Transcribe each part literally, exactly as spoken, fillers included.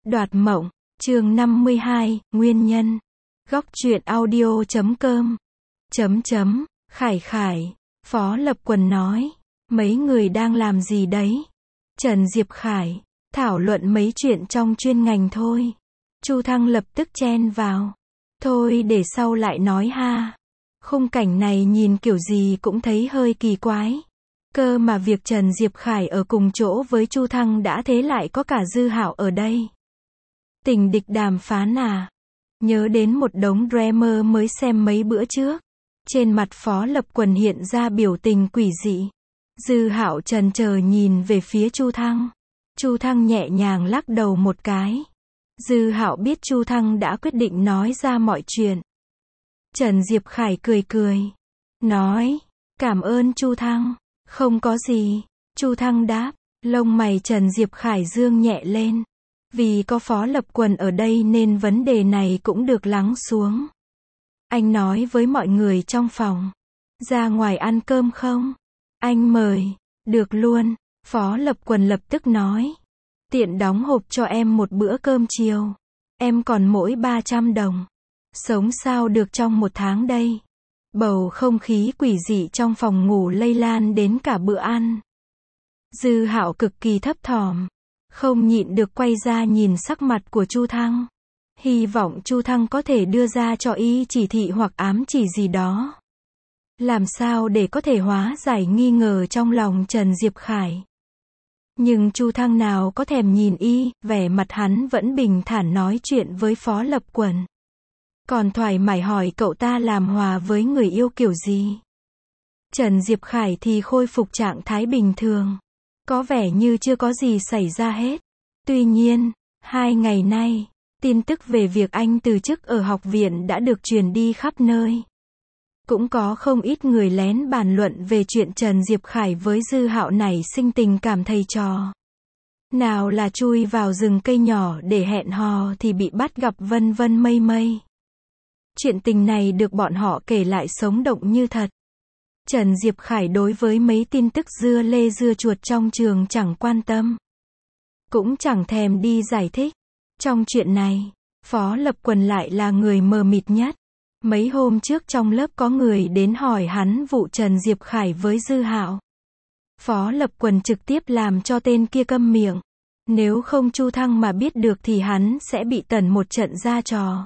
Đoạt mộng, chương năm mươi hai, nguyên nhân. Góc truyện audio chấm com. Chấm chấm, Khải Khải, Phó Lập Quần nói. Mấy người đang làm gì đấy? Trần Diệp Khải, thảo luận mấy chuyện trong chuyên ngành thôi. Chu Thăng lập tức chen vào. Thôi để sau lại nói ha. Khung cảnh này nhìn kiểu gì cũng thấy hơi kỳ quái. Cơ mà việc Trần Diệp Khải ở cùng chỗ với Chu Thăng đã thế lại có cả Dư Hạo ở đây. Tình địch đàm phán à? Nhớ đến một đống drama mới xem mấy bữa trước. Trên mặt Phó Lập Quần hiện ra biểu tình quỷ dị. Dư Hạo trần chờ nhìn về phía Chu Thăng. Chu Thăng nhẹ nhàng lắc đầu một cái. Dư Hạo biết Chu Thăng đã quyết định nói ra mọi chuyện. Trần Diệp Khải cười cười. Nói, cảm ơn Chu Thăng. Không có gì. Chu Thăng đáp. Lông mày Trần Diệp Khải dương nhẹ lên. Vì có Phó Lập Quần ở đây nên vấn đề này cũng được lắng xuống. Anh nói với mọi người trong phòng. Ra ngoài ăn cơm không? Anh mời. Được luôn. Phó Lập Quần lập tức nói. Tiện đóng hộp cho em một bữa cơm chiều. Em còn mỗi ba trăm đồng. Sống sao được trong một tháng đây. Bầu không khí quỷ dị trong phòng ngủ lây lan đến cả bữa ăn. Dư Hạo cực kỳ thấp thỏm. Không nhịn được quay ra nhìn sắc mặt của Chu Thăng. Hy vọng Chu Thăng có thể đưa ra cho y chỉ thị hoặc ám chỉ gì đó. Làm sao để có thể hóa giải nghi ngờ trong lòng Trần Diệp Khải. Nhưng Chu Thăng nào có thèm nhìn y, vẻ mặt hắn vẫn bình thản nói chuyện với Phó Lập Quần. Còn thoải mái hỏi cậu ta làm hòa với người yêu kiểu gì. Trần Diệp Khải thì khôi phục trạng thái bình thường. Có vẻ như chưa có gì xảy ra hết. Tuy nhiên, hai ngày nay, tin tức về việc anh từ chức ở học viện đã được truyền đi khắp nơi. Cũng có không ít người lén bàn luận về chuyện Trần Diệp Khải với Dư Hạo nảy sinh tình cảm thầy trò. Nào là chui vào rừng cây nhỏ để hẹn hò thì bị bắt gặp vân vân mây mây. Chuyện tình này được bọn họ kể lại sống động như thật. Trần Diệp Khải đối với mấy tin tức dưa lê dưa chuột trong trường chẳng quan tâm. Cũng chẳng thèm đi giải thích. Trong chuyện này, Phó Lập Quần lại là người mờ mịt nhất. Mấy hôm trước trong lớp có người đến hỏi hắn vụ Trần Diệp Khải với Dư Hạo. Phó Lập Quần trực tiếp làm cho tên kia câm miệng. Nếu không Chu Thăng mà biết được thì hắn sẽ bị tẩn một trận ra trò.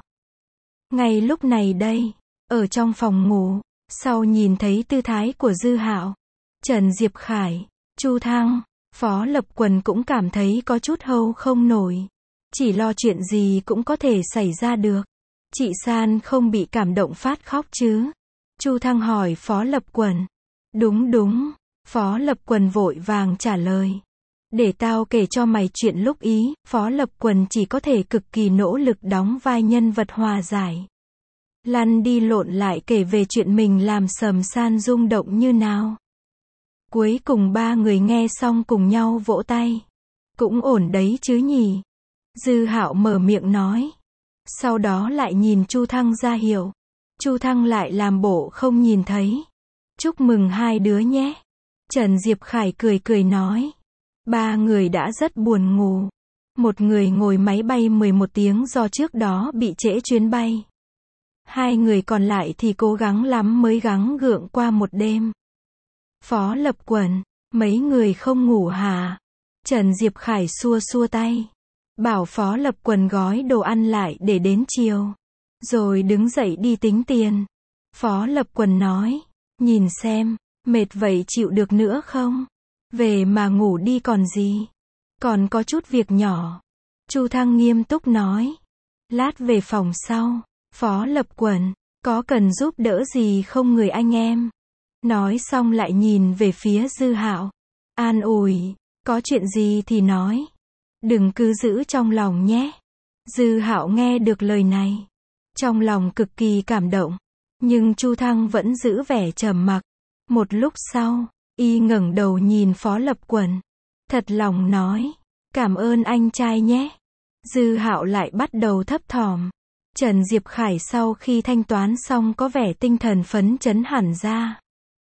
Ngay lúc này đây, ở trong phòng ngủ, sau nhìn thấy tư thái của Dư Hạo, Trần Diệp Khải, Chu Thăng, Phó Lập Quần cũng cảm thấy có chút hâu không nổi. Chỉ lo chuyện gì cũng có thể xảy ra được. Chị San không bị cảm động phát khóc chứ? Chu Thăng hỏi Phó Lập Quần. Đúng đúng, Phó Lập Quần vội vàng trả lời. Để tao kể cho mày chuyện lúc ý, Phó Lập Quần chỉ có thể cực kỳ nỗ lực đóng vai nhân vật hòa giải. Lăn đi lộn lại kể về chuyện mình làm Sầm San rung động như nào. Cuối cùng ba người nghe xong cùng nhau vỗ tay. Cũng ổn đấy chứ nhỉ? Dư Hạo mở miệng nói. Sau đó lại nhìn Chu Thăng ra hiệu. Chu Thăng lại làm bộ không nhìn thấy. Chúc mừng hai đứa nhé. Trần Diệp Khải cười cười nói. Ba người đã rất buồn ngủ. Một người ngồi máy bay mười một tiếng do trước đó bị trễ chuyến bay. Hai người còn lại thì cố gắng lắm mới gắng gượng qua một đêm. Phó Lập Quần, mấy người không ngủ hả? Trần Diệp Khải xua xua tay. Bảo Phó Lập Quần gói đồ ăn lại để đến chiều. Rồi đứng dậy đi tính tiền. Phó Lập Quần nói. Nhìn xem, mệt vậy chịu được nữa không? Về mà ngủ đi còn gì. Còn có chút việc nhỏ. Chu Thăng nghiêm túc nói. Lát về phòng sau. Phó Lập Quần, có cần giúp đỡ gì không người anh em? Nói xong lại nhìn về phía Dư Hạo. An ủi, có chuyện gì thì nói. Đừng cứ giữ trong lòng nhé. Dư Hạo nghe được lời này. Trong lòng cực kỳ cảm động. Nhưng Chu Thăng vẫn giữ vẻ trầm mặc. Một lúc sau, y ngẩng đầu nhìn Phó Lập Quần. Thật lòng nói. Cảm ơn anh trai nhé. Dư Hạo lại bắt đầu thấp thỏm. Trần Diệp Khải sau khi thanh toán xong có vẻ tinh thần phấn chấn hẳn ra.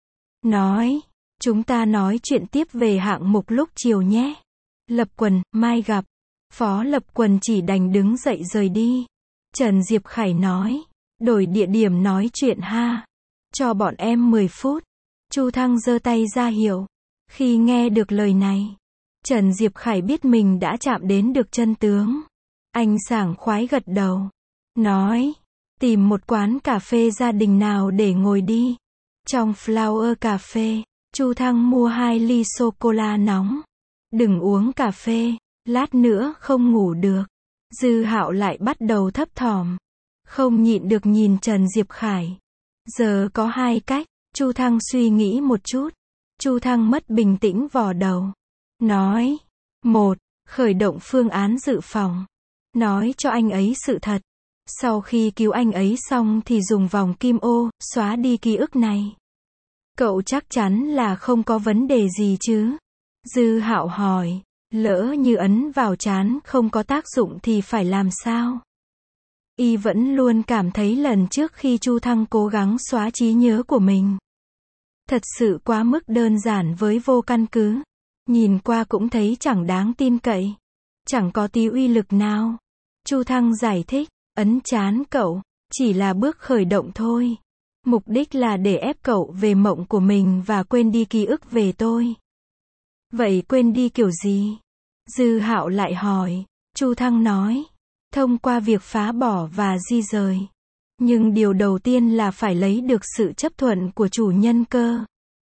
Nói, chúng ta nói chuyện tiếp về hạng mục lúc chiều nhé. Lập Quần, mai gặp. Phó Lập Quần chỉ đành đứng dậy rời đi. Trần Diệp Khải nói, đổi địa điểm nói chuyện ha. Cho bọn em mười phút. Chu Thăng giơ tay ra hiệu. Khi nghe được lời này, Trần Diệp Khải biết mình đã chạm đến được chân tướng. Anh sảng khoái gật đầu. Nói, tìm một quán cà phê gia đình nào để ngồi đi. Trong Flower Cà Phê, Chu Thăng mua hai ly sô-cô-la nóng. Đừng uống cà phê, lát nữa không ngủ được. Dư Hạo lại bắt đầu thấp thỏm. Không nhịn được nhìn Trần Diệp Khải. Giờ có hai cách, Chu Thăng suy nghĩ một chút. Chu Thăng mất bình tĩnh vò đầu. Nói, một, khởi động phương án dự phòng. Nói cho anh ấy sự thật. Sau khi cứu anh ấy xong thì dùng vòng kim ô, xóa đi ký ức này. Cậu chắc chắn là không có vấn đề gì chứ? Dư Hạo hỏi, lỡ như ấn vào trán không có tác dụng thì phải làm sao? Y vẫn luôn cảm thấy lần trước khi Chu Thăng cố gắng xóa trí nhớ của mình. Thật sự quá mức đơn giản với vô căn cứ. Nhìn qua cũng thấy chẳng đáng tin cậy. Chẳng có tí uy lực nào. Chu Thăng giải thích, ấn trán cậu, chỉ là bước khởi động thôi. Mục đích là để ép cậu về mộng của mình và quên đi ký ức về tôi. Vậy quên đi kiểu gì? Dư Hạo lại hỏi. Chu Thăng nói, thông qua việc phá bỏ và di rời. Nhưng điều đầu tiên là phải lấy được sự chấp thuận của chủ nhân cơ.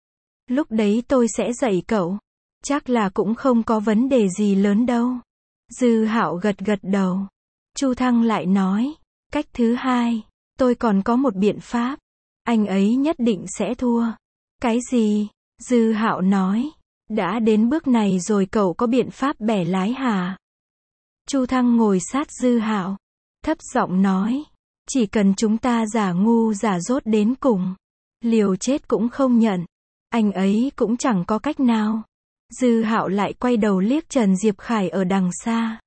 Lúc đấy tôi sẽ dạy cậu. Chắc là cũng không có vấn đề gì lớn đâu. Dư Hạo gật gật đầu. Chu Thăng lại nói, cách thứ hai, tôi còn có một biện pháp. Anh ấy nhất định sẽ thua. Cái gì? Dư Hạo nói, đã đến bước này rồi cậu có biện pháp bẻ lái hả? Chu Thăng ngồi sát Dư Hạo, thấp giọng nói, chỉ cần chúng ta giả ngu giả dốt đến cùng, liều chết cũng không nhận, anh ấy cũng chẳng có cách nào. Dư Hạo lại quay đầu liếc Trần Diệp Khải ở đằng xa.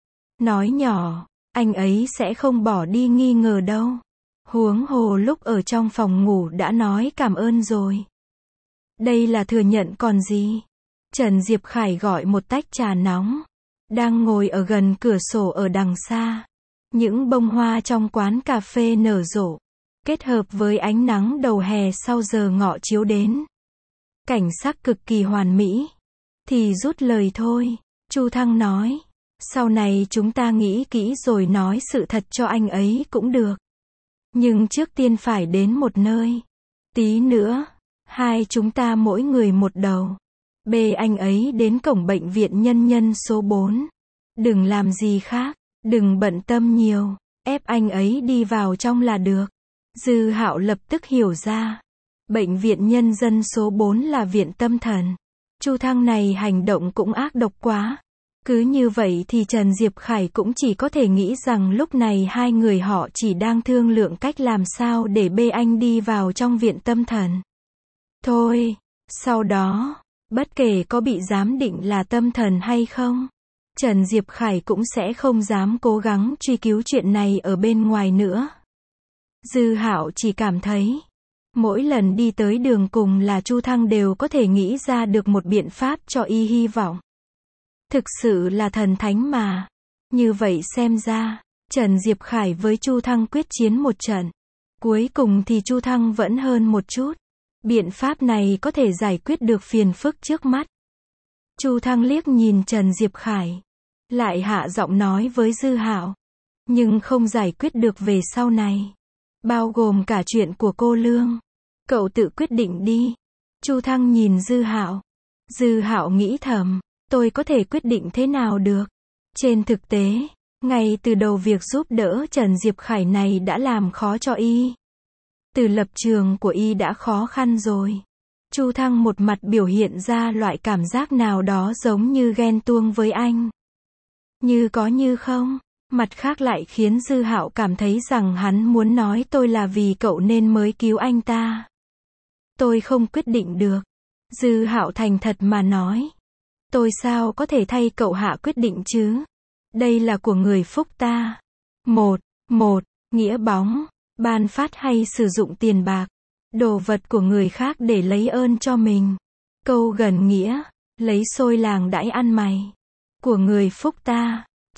Nói nhỏ, anh ấy sẽ không bỏ đi nghi ngờ đâu. Huống hồ lúc ở trong phòng ngủ đã nói cảm ơn rồi. Đây là thừa nhận còn gì? Trần Diệp Khải gọi một tách trà nóng. Đang ngồi ở gần cửa sổ ở đằng xa. Những bông hoa trong quán cà phê nở rộ. Kết hợp với ánh nắng đầu hè sau giờ ngọ chiếu đến. Cảnh sắc cực kỳ hoàn mỹ. Thì rút lời thôi. Chu Thăng nói. Sau này chúng ta nghĩ kỹ rồi nói sự thật cho anh ấy cũng được. Nhưng trước tiên phải đến một nơi. Tí nữa, hai chúng ta mỗi người một đầu. Bê anh ấy đến cổng bệnh viện nhân nhân số bốn. Đừng làm gì khác, đừng bận tâm nhiều, ép anh ấy đi vào trong là được. Dư Hạo lập tức hiểu ra. Bệnh viện nhân dân số bốn là viện tâm thần. Chu Thăng này hành động cũng ác độc quá. Cứ như vậy thì Trần Diệp Khải cũng chỉ có thể nghĩ rằng lúc này hai người họ chỉ đang thương lượng cách làm sao để bê anh đi vào trong viện tâm thần. Thôi, sau đó, bất kể có bị giám định là tâm thần hay không, Trần Diệp Khải cũng sẽ không dám cố gắng truy cứu chuyện này ở bên ngoài nữa. Dư Hạo chỉ cảm thấy, mỗi lần đi tới đường cùng là Chu Thăng đều có thể nghĩ ra được một biện pháp cho y hy vọng. Thực sự là thần thánh mà. Như vậy xem ra, Trần Diệp Khải với Chu Thăng quyết chiến một trận. Cuối cùng thì Chu Thăng vẫn hơn một chút. Biện pháp này có thể giải quyết được phiền phức trước mắt. Chu Thăng liếc nhìn Trần Diệp Khải. Lại hạ giọng nói với Dư Hạo. Nhưng không giải quyết được về sau này. Bao gồm cả chuyện của cô Lương. Cậu tự quyết định đi. Chu Thăng nhìn Dư Hạo. Dư Hạo nghĩ thầm. Tôi có thể quyết định thế nào được. Trên thực tế, ngay từ đầu việc giúp đỡ Trần Diệp Khải này đã làm khó cho y. Từ lập trường của y đã khó khăn rồi. Chu Thăng một mặt biểu hiện ra loại cảm giác nào đó giống như ghen tuông với anh. Như có như không. Mặt khác lại khiến Dư Hạo cảm thấy rằng hắn muốn nói tôi là vì cậu nên mới cứu anh ta. Tôi không quyết định được. Dư Hạo thành thật mà nói. Tôi sao có thể thay cậu hạ quyết định chứ? Đây là của người phúc ta. Một, một, nghĩa bóng, ban phát hay sử dụng tiền bạc, đồ vật của người khác để lấy ơn cho mình. Câu gần nghĩa, lấy xôi làng đãi ăn mày. Của người phúc ta,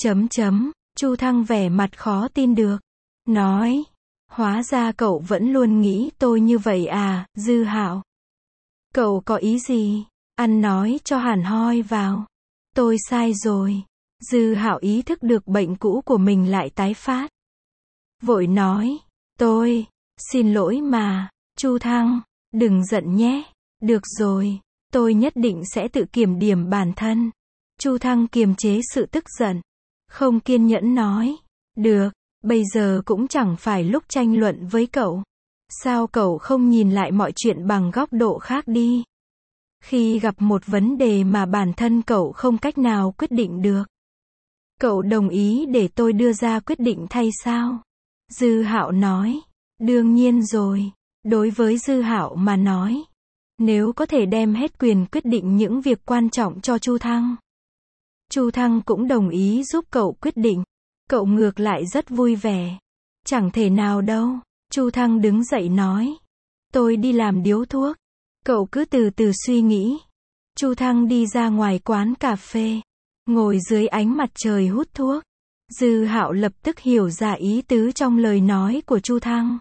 Chấm chấm, Chu Thăng vẻ mặt khó tin được. Nói, hóa ra cậu vẫn luôn nghĩ tôi như vậy à, Dư Hạo. Cậu có ý gì? Ăn nói cho hẳn hoi vào. Tôi sai rồi. Dư Hạo ý thức được bệnh cũ của mình lại tái phát. Vội nói, tôi, xin lỗi mà, Chu Thăng, đừng giận nhé. Được rồi, tôi nhất định sẽ tự kiểm điểm bản thân. Chu Thăng kiềm chế sự tức giận. Không kiên nhẫn nói, được, bây giờ cũng chẳng phải lúc tranh luận với cậu. Sao cậu không nhìn lại mọi chuyện bằng góc độ khác đi? Khi gặp một vấn đề mà bản thân cậu không cách nào quyết định được, cậu đồng ý để tôi đưa ra quyết định thay sao? Dư Hạo nói, đương nhiên rồi. Đối với Dư Hạo mà nói, nếu có thể đem hết quyền quyết định những việc quan trọng cho Chu Thăng, Chu Thăng cũng đồng ý giúp cậu quyết định. Cậu ngược lại rất vui vẻ. Chẳng thể nào đâu. Chu Thăng đứng dậy nói, tôi đi làm điếu thuốc. Cậu cứ từ từ suy nghĩ. Chu Thăng đi ra ngoài quán cà phê, ngồi dưới ánh mặt trời hút thuốc. Dư Hạo lập tức hiểu ra ý tứ trong lời nói của Chu Thăng.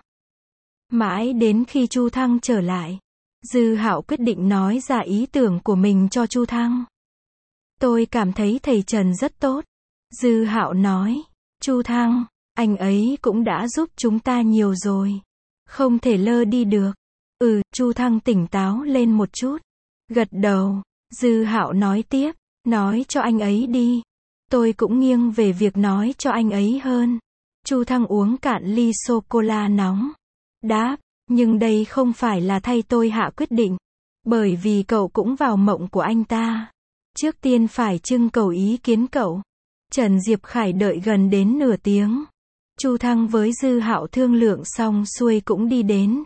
Mãi đến khi Chu Thăng trở lại, Dư Hạo quyết định nói ra ý tưởng của mình cho Chu Thăng. Tôi cảm thấy thầy Trần rất tốt. Dư Hạo nói, Chu Thăng, anh ấy cũng đã giúp chúng ta nhiều rồi. Không thể lơ đi được. Ừ, Chu Thăng tỉnh táo lên một chút. Gật đầu. Dư Hạo nói tiếp, nói cho anh ấy đi. Tôi cũng nghiêng về việc nói cho anh ấy hơn. Chu Thăng uống cạn ly sô-cô-la nóng. Đáp, nhưng đây không phải là thay tôi hạ quyết định. Bởi vì cậu cũng vào mộng của anh ta. Trước tiên phải trưng cầu ý kiến cậu. Trần Diệp Khải đợi gần đến nửa tiếng. Chu Thăng với Dư Hạo thương lượng xong xuôi cũng đi đến.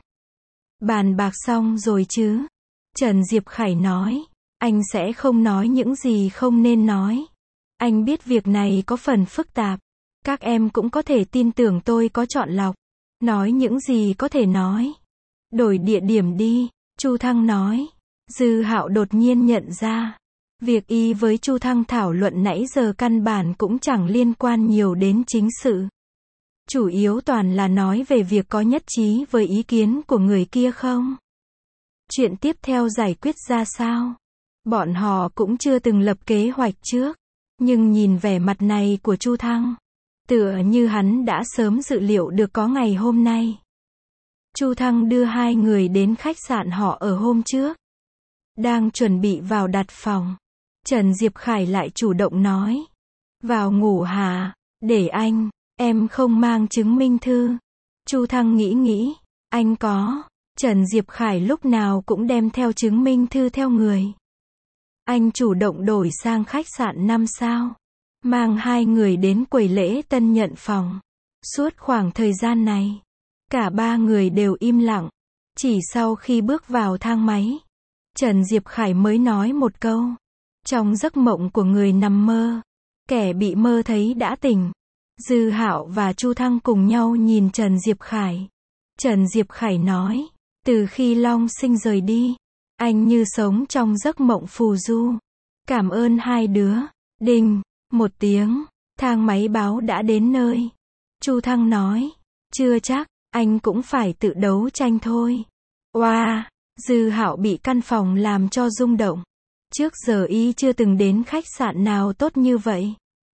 Bàn bạc xong rồi chứ? Trần Diệp Khải nói, anh sẽ không nói những gì không nên nói. Anh biết việc này có phần phức tạp. Các em cũng có thể tin tưởng tôi có chọn lọc. Nói những gì có thể nói. Đổi địa điểm đi, Chu Thăng nói. Dư Hạo đột nhiên nhận ra, việc y với Chu Thăng thảo luận nãy giờ căn bản cũng chẳng liên quan nhiều đến chính sự. Chủ yếu toàn là nói về việc có nhất trí với ý kiến của người kia không. Chuyện tiếp theo giải quyết ra sao? Bọn họ cũng chưa từng lập kế hoạch trước. Nhưng nhìn vẻ mặt này của Chu Thăng, tựa như hắn đã sớm dự liệu được có ngày hôm nay. Chu Thăng đưa hai người đến khách sạn họ ở hôm trước. Đang chuẩn bị vào đặt phòng, Trần Diệp Khải lại chủ động nói. Vào ngủ hả? Để anh, em không mang chứng minh thư. Chu Thăng nghĩ nghĩ, anh có. Trần Diệp Khải lúc nào cũng đem theo chứng minh thư theo người. Anh chủ động đổi sang khách sạn năm sao, mang hai người đến quầy lễ tân nhận phòng. Suốt khoảng thời gian này, cả ba người đều im lặng. Chỉ sau khi bước vào thang máy, Trần Diệp Khải mới nói một câu. Trong giấc mộng của người nằm mơ, kẻ bị mơ thấy đã tỉnh. Dư Hạo và Chu Thăng cùng nhau nhìn Trần Diệp Khải. Trần Diệp Khải nói, từ khi Long Sinh rời đi, anh như sống trong giấc mộng phù du. Cảm ơn hai đứa. Đinh, một tiếng, thang máy báo đã đến nơi. Chu Thăng nói, chưa chắc, anh cũng phải tự đấu tranh thôi. Oa, wow, Dư Hạo bị căn phòng làm cho rung động. Trước giờ y chưa từng đến khách sạn nào tốt như vậy.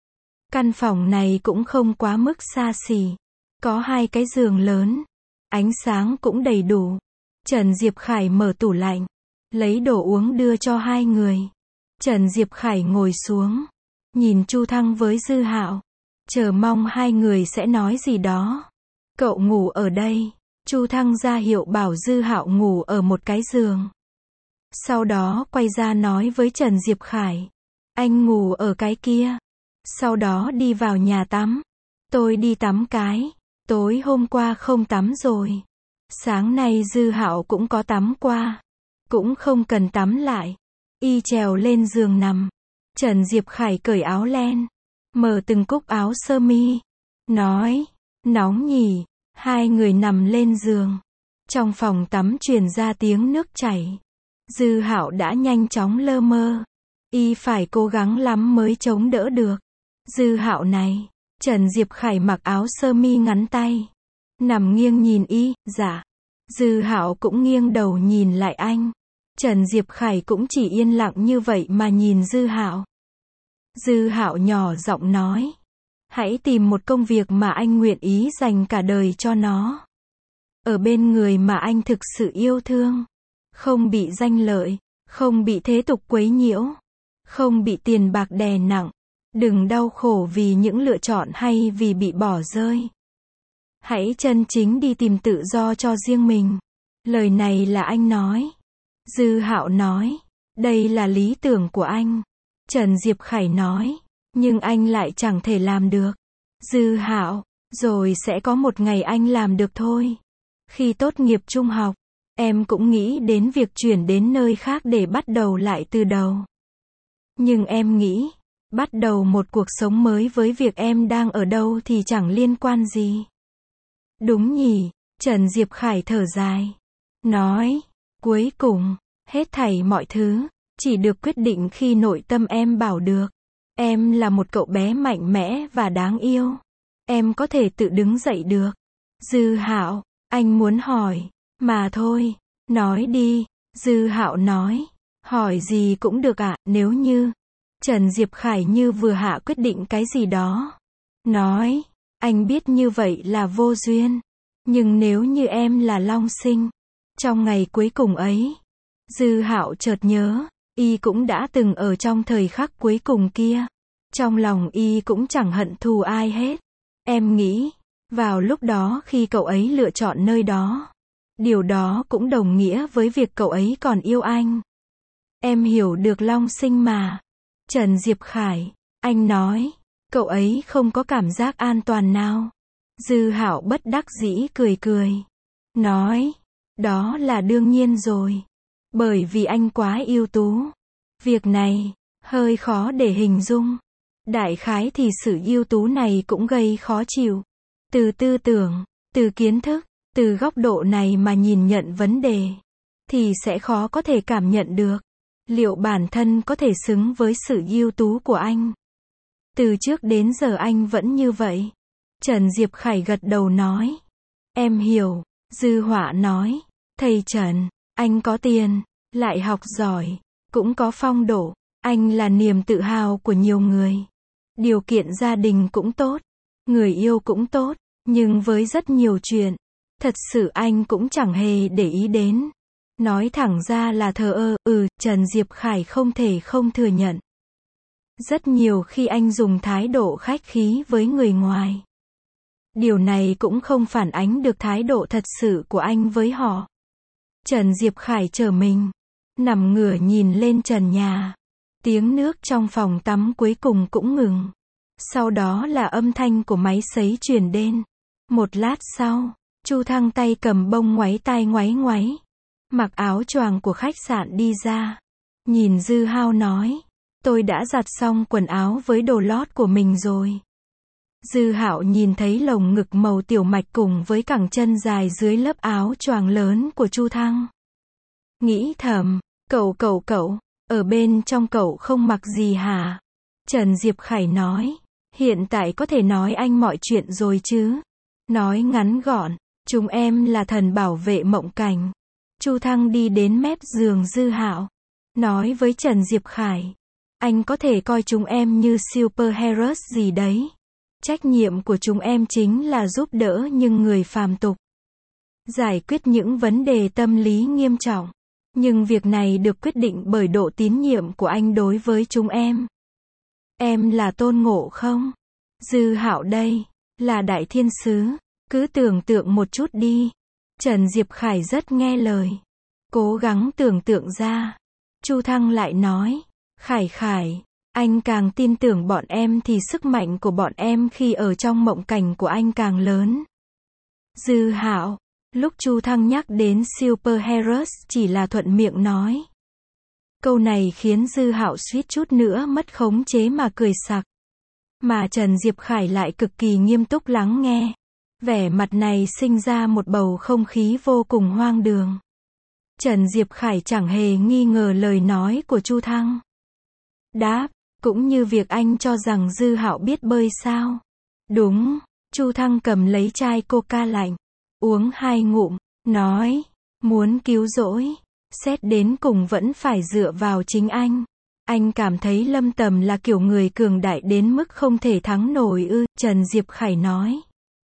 Căn phòng này cũng không quá mức xa xỉ. Có hai cái giường lớn. Ánh sáng cũng đầy đủ. Trần Diệp Khải mở tủ lạnh, lấy đồ uống đưa cho hai người. Trần Diệp Khải ngồi xuống, nhìn Chu Thăng với Dư Hạo, chờ mong hai người sẽ nói gì đó. Cậu ngủ ở đây. Chu Thăng ra hiệu bảo Dư Hạo ngủ ở một cái giường. Sau đó quay ra nói với Trần Diệp Khải, anh ngủ ở cái kia. Sau đó đi vào nhà tắm. Tôi đi tắm cái. Tối hôm qua không tắm rồi. Sáng nay Dư Hạo cũng có tắm qua. Cũng không cần tắm lại. Y trèo lên giường nằm. Trần Diệp Khải cởi áo len, mở từng cúc áo sơ mi. Nói, nóng nhỉ. Hai người nằm lên giường. Trong phòng tắm truyền ra tiếng nước chảy. Dư Hạo đã nhanh chóng lơ mơ. Y phải cố gắng lắm mới chống đỡ được. Dư Hạo này. Trần Diệp Khải mặc áo sơ mi ngắn tay, nằm nghiêng nhìn y, dạ. Dư Hạo cũng nghiêng đầu nhìn lại anh. Trần Diệp Khải cũng chỉ yên lặng như vậy mà nhìn Dư Hạo. Dư Hạo nhỏ giọng nói, hãy tìm một công việc mà anh nguyện ý dành cả đời cho nó. Ở bên người mà anh thực sự yêu thương. Không bị danh lợi, không bị thế tục quấy nhiễu, không bị tiền bạc đè nặng. Đừng đau khổ vì những lựa chọn hay vì bị bỏ rơi. Hãy chân chính đi tìm tự do cho riêng mình. Lời này là anh nói. Dư Hạo nói, đây là lý tưởng của anh. Trần Diệp Khải nói, nhưng anh lại chẳng thể làm được. Dư Hạo, rồi sẽ có một ngày anh làm được thôi. Khi tốt nghiệp trung học, em cũng nghĩ đến việc chuyển đến nơi khác để bắt đầu lại từ đầu. Nhưng em nghĩ, bắt đầu một cuộc sống mới với việc em đang ở đâu thì chẳng liên quan gì. Đúng nhỉ, Trần Diệp Khải thở dài. Nói, cuối cùng, hết thảy mọi thứ, chỉ được quyết định khi nội tâm em bảo được. Em là một cậu bé mạnh mẽ và đáng yêu. Em có thể tự đứng dậy được. Dư Hạo, anh muốn hỏi, mà thôi, nói đi. Dư Hạo nói, hỏi gì cũng được ạ, nếu như. Trần Diệp Khải như vừa hạ quyết định cái gì đó. Nói, anh biết như vậy là vô duyên. Nhưng nếu như em là Long Sinh, trong ngày cuối cùng ấy. Dư Hạo chợt nhớ, y cũng đã từng ở trong thời khắc cuối cùng kia. Trong lòng y cũng chẳng hận thù ai hết. Em nghĩ, vào lúc đó khi cậu ấy lựa chọn nơi đó, điều đó cũng đồng nghĩa với việc cậu ấy còn yêu anh. Em hiểu được Long Sinh mà. Trần Diệp Khải, anh nói, cậu ấy không có cảm giác an toàn nào. Dư Hạo bất đắc dĩ cười cười. Nói, đó là đương nhiên rồi. Bởi vì anh quá ưu tú. Việc này, hơi khó để hình dung. Đại khái thì sự ưu tú này cũng gây khó chịu. Từ tư tưởng, từ kiến thức, từ góc độ này mà nhìn nhận vấn đề, thì sẽ khó có thể cảm nhận được. Liệu bản thân có thể xứng với sự ưu tú của anh? Từ trước đến giờ anh vẫn như vậy. Trần Diệp Khải gật đầu nói. Em hiểu. Dư Họa nói. Thầy Trần, anh có tiền, lại học giỏi, cũng có phong độ. Anh là niềm tự hào của nhiều người. Điều kiện gia đình cũng tốt, người yêu cũng tốt, nhưng với rất nhiều chuyện, thật sự anh cũng chẳng hề để ý đến. Nói thẳng ra là thờ ơ, ừ, Trần Diệp Khải không thể không thừa nhận. Rất nhiều khi anh dùng thái độ khách khí với người ngoài. Điều này cũng không phản ánh được thái độ thật sự của anh với họ. Trần Diệp Khải trở mình, nằm ngửa nhìn lên trần nhà. Tiếng nước trong phòng tắm cuối cùng cũng ngừng. Sau đó là âm thanh của máy sấy truyền đến. Một lát sau, Chu Thăng tay cầm bông ngoáy tai ngoáy ngoáy, mặc áo choàng của khách sạn đi ra. Nhìn Dư Hao nói, tôi đã giặt xong quần áo với đồ lót của mình rồi. Dư Hạo nhìn thấy lồng ngực màu tiểu mạch cùng với cẳng chân dài dưới lớp áo choàng lớn của Chu Thăng. Nghĩ thầm, cậu cậu cậu, ở bên trong cậu không mặc gì hả? Trần Diệp Khải nói, hiện tại có thể nói anh mọi chuyện rồi chứ? Nói ngắn gọn, chúng em là thần bảo vệ mộng cảnh. Chu Thăng đi đến mép giường Dư Hạo, nói với Trần Diệp Khải, anh có thể coi chúng em như superheroes gì đấy. Trách nhiệm của chúng em chính là giúp đỡ những người phàm tục, giải quyết những vấn đề tâm lý nghiêm trọng. Nhưng việc này được quyết định bởi độ tín nhiệm của anh đối với chúng em. Em là Tôn Ngộ Không. Dư Hạo đây, là Đại Thiên Sứ. Cứ tưởng tượng một chút đi. Trần Diệp Khải rất nghe lời. Cố gắng tưởng tượng ra. Chu Thăng lại nói, Khải Khải, anh càng tin tưởng bọn em thì sức mạnh của bọn em khi ở trong mộng cảnh của anh càng lớn. Dư Hạo, lúc Chu Thăng nhắc đến superheroes chỉ là thuận miệng nói. Câu này khiến Dư Hạo suýt chút nữa mất khống chế mà cười sặc. Mà Trần Diệp Khải lại cực kỳ nghiêm túc lắng nghe. Vẻ mặt này sinh ra một bầu không khí vô cùng hoang đường. Trần Diệp Khải chẳng hề nghi ngờ lời nói của Chu Thăng. Đáp, Cũng như việc anh cho rằng Dư Hạo biết bơi sao? Đúng, Chu Thăng cầm lấy chai coca lạnh, uống hai ngụm, nói, muốn cứu rỗi, xét đến cùng vẫn phải dựa vào chính anh. Anh cảm thấy Lâm Tầm là kiểu người cường đại đến mức không thể thắng nổi ư? Trần Diệp Khải nói.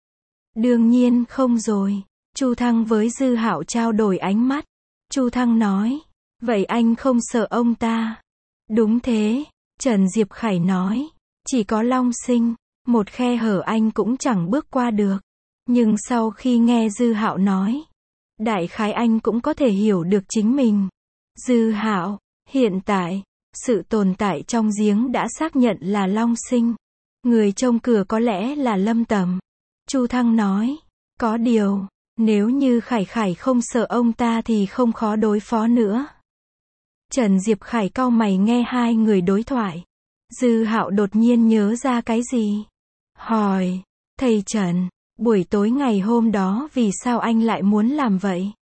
Đương nhiên không rồi. Chu Thăng với Dư Hạo trao đổi ánh mắt. Chu Thăng nói, vậy anh không sợ ông ta? Đúng thế, Trần Diệp Khải nói, chỉ có Long Sinh, một khe hở anh cũng chẳng bước qua được. Nhưng sau khi nghe Dư Hạo nói, đại khái anh cũng có thể hiểu được chính mình. Dư Hạo, hiện tại, sự tồn tại trong giếng đã xác nhận là Long Sinh. Người trông cửa có lẽ là Lâm Tầm. Chu Thăng nói, có điều, nếu như Khải Khải không sợ ông ta thì không khó đối phó nữa. Trần Diệp Khải cau mày nghe hai người đối thoại. Dư Hạo đột nhiên nhớ ra cái gì? Hỏi, thầy Trần, buổi tối ngày hôm đó vì sao anh lại muốn làm vậy?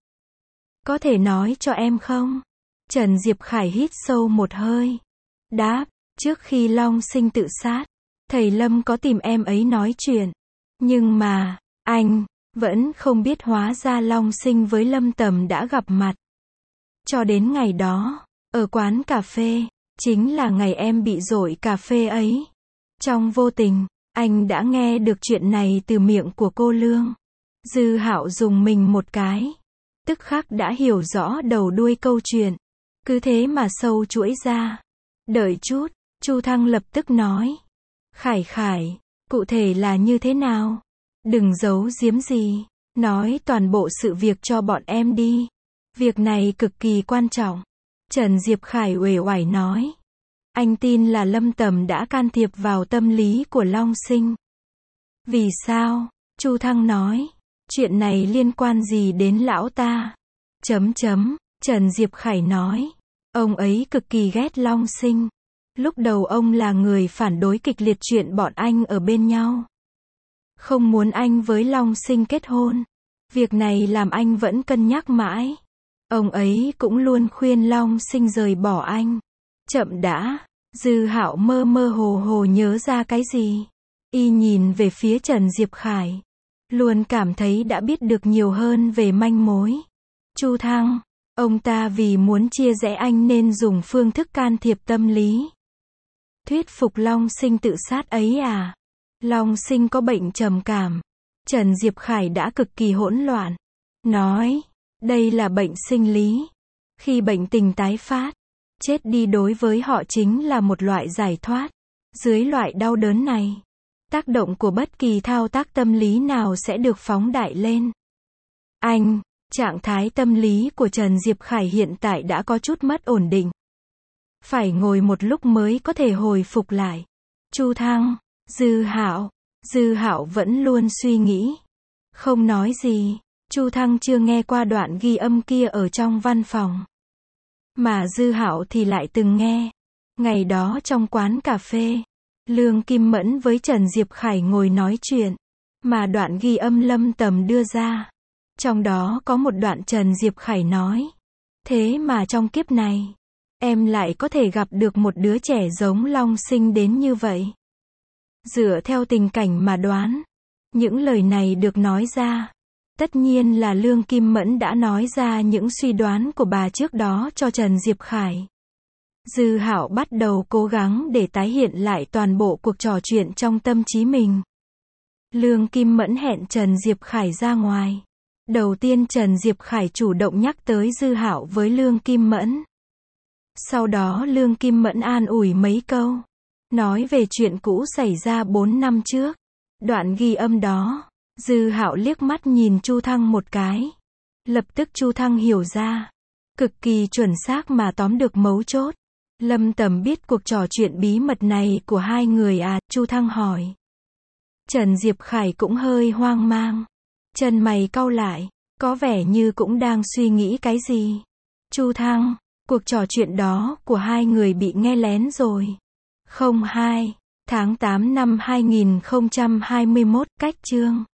Có thể nói cho em không? Trần Diệp Khải hít sâu một hơi. Đáp, trước khi Long Sinh tự sát, thầy Lâm có tìm em ấy nói chuyện. Nhưng mà, anh, vẫn không biết hóa ra Long Sinh với Lâm Tầm đã gặp mặt. Cho đến ngày đó, ở quán cà phê, chính là ngày em bị dội cà phê ấy. Trong vô tình, anh đã nghe được chuyện này từ miệng của cô Lương. Dư Hạo dùng mình một cái. Tức khắc đã hiểu rõ đầu đuôi câu chuyện. Cứ thế mà sâu chuỗi ra. Đợi chút, Chu Thăng lập tức nói. Khải Khải, cụ thể là như thế nào? Đừng giấu giếm gì. Nói toàn bộ sự việc cho bọn em đi. Việc này cực kỳ quan trọng. Trần Diệp Khải uể oải nói. Anh tin là Lâm Tầm đã can thiệp vào tâm lý của Long Sinh. Vì sao? Chu Thăng nói. Chuyện này liên quan gì đến lão ta? Chấm chấm, Trần Diệp Khải nói. Ông ấy cực kỳ ghét Long Sinh. Lúc đầu ông là người phản đối kịch liệt chuyện bọn anh ở bên nhau. Không muốn anh với Long Sinh kết hôn. Việc này làm anh vẫn cân nhắc mãi. Ông ấy cũng luôn khuyên Long Sinh rời bỏ anh. Chậm đã, Dư Hạo mơ mơ hồ hồ nhớ ra cái gì. Y nhìn về phía Trần Diệp Khải. Luôn cảm thấy đã biết được nhiều hơn về manh mối. Chu Thăng, ông ta vì muốn chia rẽ anh nên dùng phương thức can thiệp tâm lý. Thuyết phục Long Sinh tự sát ấy à? Long Sinh có bệnh trầm cảm. Trần Diệp Khải đã cực kỳ hỗn loạn. Nói, đây là bệnh sinh lý. Khi bệnh tình tái phát, chết đi đối với họ chính là một loại giải thoát. Dưới loại đau đớn này, tác động của bất kỳ thao tác tâm lý nào sẽ được phóng đại lên. Anh, trạng thái tâm lý của Trần Diệp Khải hiện tại đã có chút mất ổn định. Phải ngồi một lúc mới có thể hồi phục lại. Chu Thăng, Dư Hạo, Dư Hạo vẫn luôn suy nghĩ. Không nói gì, Chu Thăng chưa nghe qua đoạn ghi âm kia ở trong văn phòng. Mà Dư Hạo thì lại từng nghe. Ngày đó trong quán cà phê, Lương Kim Mẫn với Trần Diệp Khải ngồi nói chuyện. Mà đoạn ghi âm Lâm Tầm đưa ra. Trong đó có một đoạn Trần Diệp Khải nói. Thế mà trong kiếp này, em lại có thể gặp được một đứa trẻ giống Long Sinh đến như vậy. Dựa theo tình cảnh mà đoán, những lời này được nói ra. Tất nhiên là Lương Kim Mẫn đã nói ra những suy đoán của bà trước đó cho Trần Diệp Khải. Dư Hạo bắt đầu cố gắng để tái hiện lại toàn bộ cuộc trò chuyện trong tâm trí mình. Lương Kim Mẫn hẹn Trần Diệp Khải ra ngoài. Đầu tiên Trần Diệp Khải chủ động nhắc tới Dư Hạo với Lương Kim Mẫn. Sau đó Lương Kim Mẫn an ủi mấy câu. Nói về chuyện cũ xảy ra bốn năm trước. Đoạn ghi âm đó, Dư Hạo liếc mắt nhìn Chu Thăng một cái. Lập tức Chu Thăng hiểu ra. Cực kỳ chuẩn xác mà tóm được mấu chốt. Lâm Tầm biết cuộc trò chuyện bí mật này của hai người à? Chu Thăng hỏi. Trần Diệp Khải cũng hơi hoang mang. Chân mày cau lại, có vẻ như cũng đang suy nghĩ cái gì. Chu Thăng, cuộc trò chuyện đó của hai người bị nghe lén rồi. không hai, tháng tám năm hai nghìn không trăm hai mươi mốt, cách chương